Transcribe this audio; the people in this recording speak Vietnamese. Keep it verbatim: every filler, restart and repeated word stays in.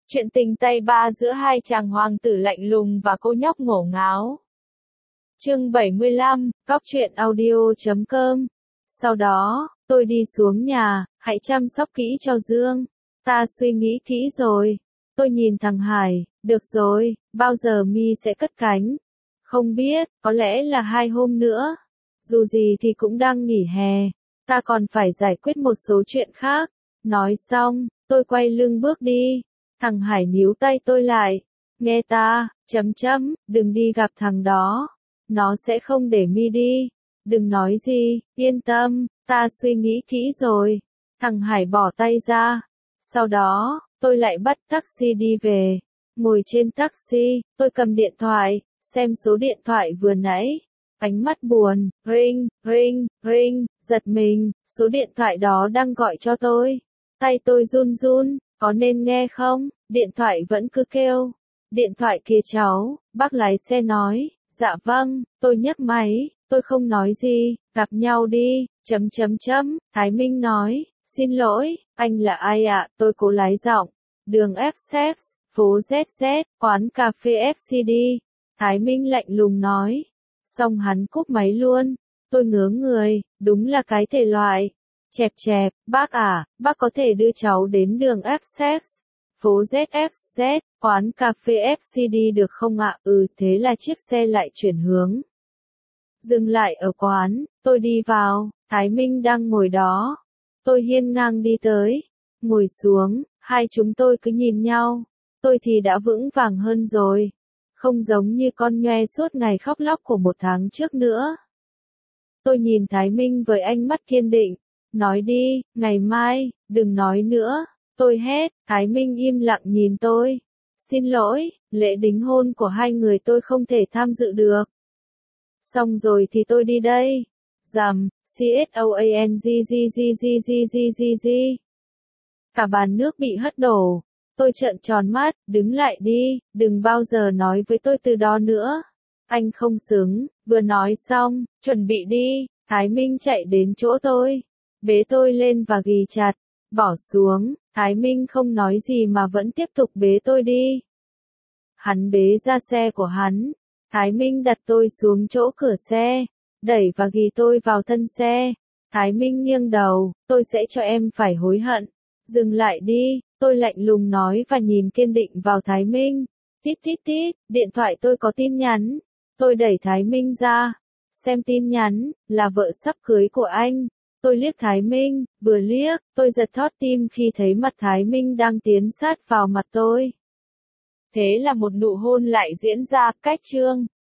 Chuyện tình tay ba giữa hai chàng hoàng tử lạnh lùng và cô nhóc ngổ ngáo. Chương bảy mươi lăm, Cóc truyện audio chấm com. Sau đó, tôi đi xuống nhà, hãy chăm sóc kỹ cho Dương. Ta suy nghĩ kỹ rồi. Tôi nhìn thằng Hải, được rồi, bao giờ mi sẽ cất cánh? Không biết, có lẽ là hai hôm nữa. Dù gì thì cũng đang nghỉ hè. Ta còn phải giải quyết một số chuyện khác. Nói xong, tôi quay lưng bước đi. Thằng Hải níu tay tôi lại. Nghe ta, chấm chấm, đừng đi gặp thằng đó. Nó sẽ không để mi đi. Đừng nói gì, yên tâm, ta suy nghĩ kỹ rồi. Thằng Hải bỏ tay ra. Sau đó, tôi lại bắt taxi đi về. Ngồi trên taxi, tôi cầm điện thoại, xem số điện thoại vừa nãy. Ánh mắt buồn, ring, ring, ring, giật mình, số điện thoại đó đang gọi cho tôi. Tay tôi run run, có nên nghe không? Điện thoại vẫn cứ kêu. Điện thoại kia cháu, bác lái xe nói, dạ vâng, tôi nhấc máy, tôi không nói gì, gặp nhau đi, chấm chấm chấm, Thái Minh nói, xin lỗi, anh là ai ạ? Tôi cố lái giọng, đường Essex, phố zét zét, quán cà phê ép xê đê. Thái Minh lạnh lùng nói, xong hắn cúp máy luôn. Tôi ngớ người, đúng là cái thể loại. Chẹp chẹp, bác à, bác có thể đưa cháu đến đường Essex, phố zét ép zét, quán cà phê ép xê đê được không ạ? Ừ, thế là chiếc xe lại chuyển hướng. Dừng lại ở quán, tôi đi vào, Thái Minh đang ngồi đó. Tôi hiên ngang đi tới, ngồi xuống, hai chúng tôi cứ nhìn nhau. Tôi thì đã vững vàng hơn rồi. Không giống như con nhoe suốt ngày khóc lóc của một tháng trước nữa. Tôi nhìn Thái Minh với ánh mắt kiên định. Nói đi, ngày mai, đừng nói nữa. Tôi hét, Thái Minh im lặng nhìn tôi. Xin lỗi, lễ đính hôn của hai người tôi không thể tham dự được. Xong rồi thì tôi đi đây. Dầm, C S O A N G G G G G G G G. Cả bàn nước bị hất đổ. Tôi trợn tròn mắt, đứng lại đi, đừng bao giờ nói với tôi từ đó nữa. Anh không xứng, vừa nói xong, chuẩn bị đi, Thái Minh chạy đến chỗ tôi. Bế tôi lên và ghì chặt, bỏ xuống, Thái Minh không nói gì mà vẫn tiếp tục bế tôi đi. Hắn bế ra xe của hắn, Thái Minh đặt tôi xuống chỗ cửa xe, đẩy và ghì tôi vào thân xe. Thái Minh nghiêng đầu, tôi sẽ cho em phải hối hận. Dừng lại đi, tôi lạnh lùng nói và nhìn kiên định vào Thái Minh. Tít tít tít, điện thoại tôi có tin nhắn. Tôi đẩy Thái Minh ra, xem tin nhắn, là vợ sắp cưới của anh. Tôi liếc Thái Minh, vừa liếc, tôi giật thót tim khi thấy mặt Thái Minh đang tiến sát vào mặt tôi. Thế là một nụ hôn lại diễn ra, cách chương.